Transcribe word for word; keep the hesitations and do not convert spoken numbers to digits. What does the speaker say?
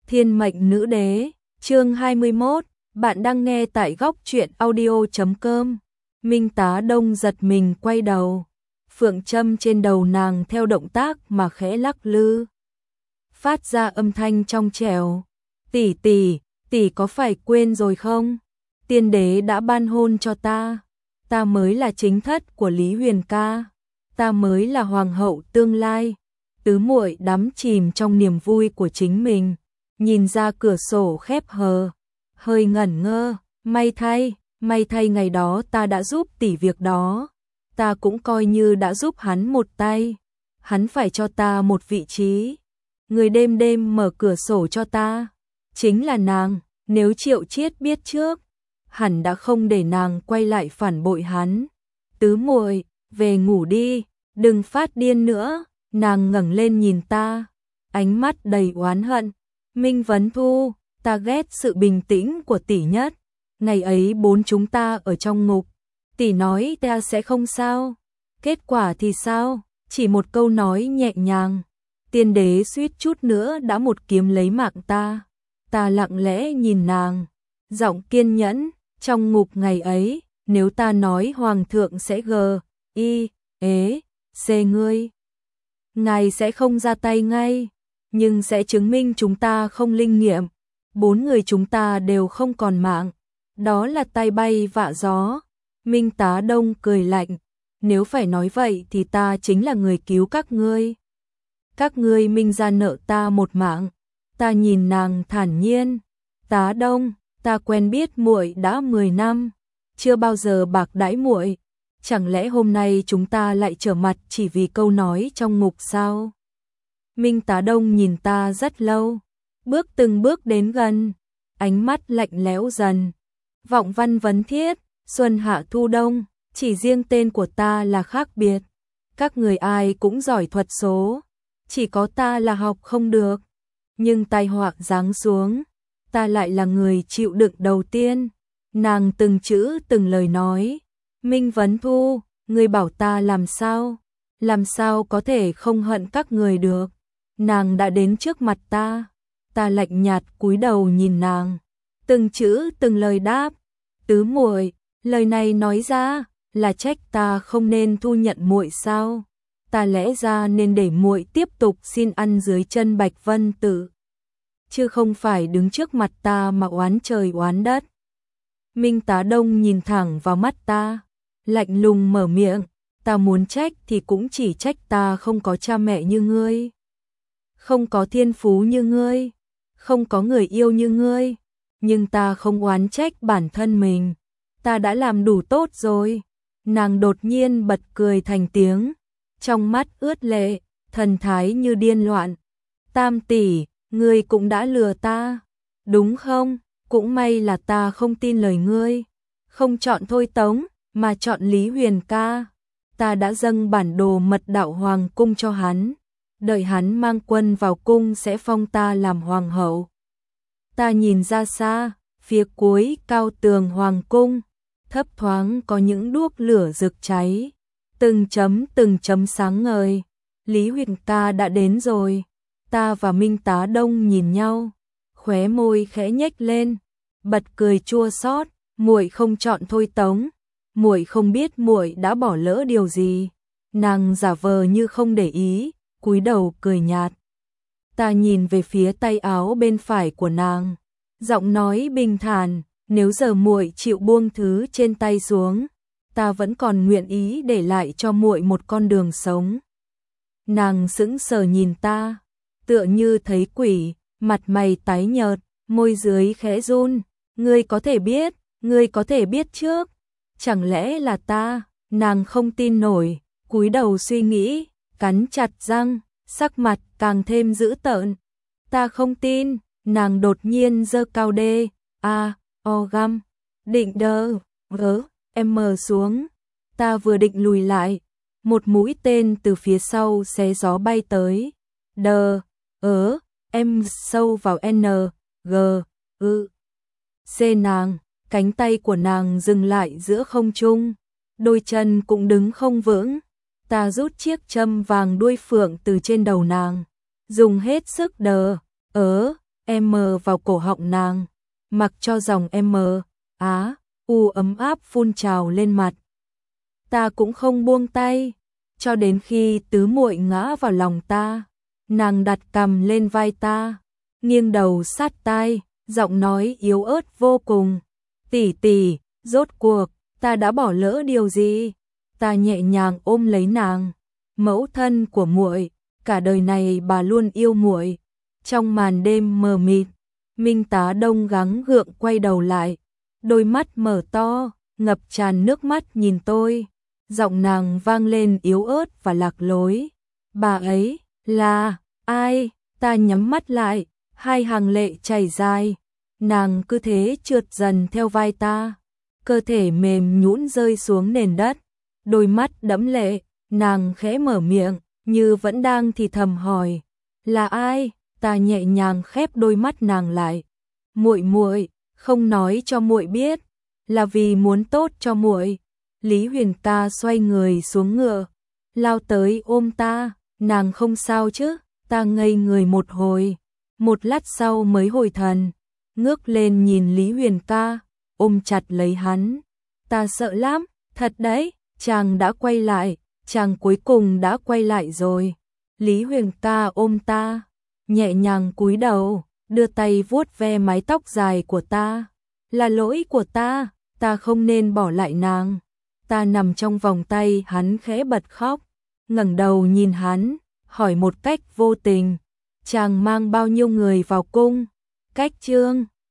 Thiên mệnh nữ đế, chương hai mươi mốt, bạn đang nghe tại góc truyện audio chấm com. Minh Tá Đông giật mình quay đầu, phượng châm trên đầu nàng theo động tác mà khẽ lắc lư, phát ra âm thanh trong trẻo. Tỷ tỷ, tỷ có phải quên rồi không? Tiên đế đã ban hôn cho ta, ta mới là chính thất của Lý Huyền ca, ta mới là hoàng hậu tương lai. Tứ muội đắm chìm trong niềm vui của chính mình, nhìn ra cửa sổ khép hờ, hơi ngẩn ngơ. May thay, may thay ngày đó ta đã giúp tỷ việc đó, ta cũng coi như đã giúp hắn một tay. Hắn phải cho ta một vị trí, người đêm đêm mở cửa sổ cho ta chính là nàng. Nếu Triệu Chiết biết trước, hẳn đã không để nàng quay lại phản bội hắn. Tứ muội, về ngủ đi, đừng phát điên nữa. Nàng ngẩng lên nhìn ta, ánh mắt đầy oán hận. Minh Vấn Thu, ta ghét sự bình tĩnh của tỷ nhất. Ngày ấy bốn chúng ta ở trong ngục, tỷ nói ta sẽ không sao. Kết quả thì sao? Chỉ một câu nói nhẹ nhàng, tiên đế suýt chút nữa đã một kiếm lấy mạng ta. Ta lặng lẽ nhìn nàng, giọng kiên nhẫn. Trong ngục ngày ấy, nếu ta nói hoàng thượng sẽ gờ, y, ế, xê ngươi, ngài sẽ không ra tay ngay, nhưng sẽ chứng minh chúng ta không linh nghiệm. Bốn người chúng ta đều không còn mạng, đó là tai bay vạ gió. Minh Tá Đông cười lạnh, nếu phải nói vậy thì ta chính là người cứu các ngươi. Các ngươi Minh gia nợ ta một mạng. Ta nhìn nàng thản nhiên, Tá Đông, ta quen biết muội đã mười năm, chưa bao giờ bạc đãi muội. Chẳng lẽ hôm nay chúng ta lại trở mặt chỉ vì câu nói trong ngục sao? Minh Tá Đông nhìn ta rất lâu, bước từng bước đến gần, ánh mắt lạnh lẽo dần. Vọng Văn Vấn Thiết, Xuân Hạ Thu Đông, chỉ riêng tên của ta là khác biệt. Các người ai cũng giỏi thuật số, chỉ có ta là học không được. Nhưng tai họa giáng xuống, ta lại là người chịu đựng đầu tiên. Nàng từng chữ từng lời nói, Minh Vấn Thu, ngươi bảo ta làm sao? Làm sao có thể không hận các người được? Nàng đã đến trước mặt ta, ta lạnh nhạt cúi đầu nhìn nàng, từng chữ từng lời đáp. Tứ muội, lời này nói ra là trách ta không nên thu nhận muội sao? Ta lẽ ra nên để muội tiếp tục xin ăn dưới chân Bạch Vân Tử, chứ không phải đứng trước mặt ta mà oán trời oán đất. Minh Tá Đông nhìn thẳng vào mắt ta, lạnh lùng mở miệng, ta muốn trách thì cũng chỉ trách ta không có cha mẹ như ngươi, không có thiên phú như ngươi, không có người yêu như ngươi. Nhưng ta không oán trách bản thân mình, ta đã làm đủ tốt rồi. Nàng đột nhiên bật cười thành tiếng, trong mắt ướt lệ, thần thái như điên loạn. Tam tỷ, ngươi cũng đã lừa ta, đúng không? Cũng may là ta không tin lời ngươi, không chọn Thôi Tống, mà chọn Lý Huyền ca. Ta đã dâng bản đồ mật đạo hoàng cung cho hắn, đợi hắn mang quân vào cung sẽ phong ta làm hoàng hậu. Ta nhìn ra xa, phía cuối cao tường hoàng cung, thấp thoáng có những đuốc lửa rực cháy, từng chấm từng chấm sáng ngời. Lý Huyền ca đã đến rồi. Ta và Minh Tá Đông nhìn nhau, khóe môi khẽ nhếch lên, bật cười chua xót. Muội không chọn Thôi Tống, muội không biết muội đã bỏ lỡ điều gì. Nàng giả vờ như không để ý, cúi đầu cười nhạt. Ta nhìn về phía tay áo bên phải của nàng, giọng nói bình thản, nếu giờ muội chịu buông thứ trên tay xuống, ta vẫn còn nguyện ý để lại cho muội một con đường sống. Nàng sững sờ nhìn ta, tựa như thấy quỷ, mặt mày tái nhợt, môi dưới khẽ run. Ngươi có thể biết, ngươi có thể biết trước, chẳng lẽ là ta? Nàng không tin nổi, cúi đầu suy nghĩ, cắn chặt răng, sắc mặt càng thêm dữ tợn. Ta không tin. Nàng đột nhiên giơ cao đê, a, o găm, định đơ, vớ, em mờ xuống. Ta vừa định lùi lại, một mũi tên từ phía sau xé gió bay tới. Đờ, ớ, em sâu vào N, G, ư, C nàng, cánh tay của nàng dừng lại giữa không trung, đôi chân cũng đứng không vững. Ta rút chiếc châm vàng đuôi phượng từ trên đầu nàng, dùng hết sức đờ, ớ, M vào cổ họng nàng, mặc cho dòng M, á, u ấm áp phun trào lên mặt. Ta cũng không buông tay, cho đến khi tứ muội ngã vào lòng ta, nàng đặt cằm lên vai ta, nghiêng đầu sát tai, giọng nói yếu ớt vô cùng. Tỷ tỷ, rốt cuộc, ta đã bỏ lỡ điều gì? Ta nhẹ nhàng ôm lấy nàng, mẫu thân của muội, cả đời này bà luôn yêu muội. Trong màn đêm mờ mịt, Minh Tá Đông gắng gượng quay đầu lại, đôi mắt mở to, ngập tràn nước mắt nhìn tôi. Giọng nàng vang lên yếu ớt và lạc lối. Bà ấy, là, ai? Ta nhắm mắt lại, hai hàng lệ chảy dài. Nàng cứ thế trượt dần theo vai ta, cơ thể mềm nhũn rơi xuống nền đất, đôi mắt đẫm lệ, nàng khẽ mở miệng, như vẫn đang thì thầm hỏi, là ai? Ta nhẹ nhàng khép đôi mắt nàng lại. Muội muội, không nói cho muội biết, là vì muốn tốt cho muội. Lý Huyền ta xoay người xuống ngựa, lao tới ôm ta, nàng không sao chứ? Ta ngây người một hồi, một lát sau mới hồi thần, ngước lên nhìn Lý Huyền ca, ôm chặt lấy hắn. Ta sợ lắm, thật đấy, chàng đã quay lại, chàng cuối cùng đã quay lại rồi. Lý Huyền ca ôm ta, nhẹ nhàng cúi đầu, đưa tay vuốt ve mái tóc dài của ta. Là lỗi của ta, ta không nên bỏ lại nàng. Ta nằm trong vòng tay hắn khẽ bật khóc, ngẩng đầu nhìn hắn, hỏi một cách vô tình, chàng mang bao nhiêu người vào cung? Cách Trương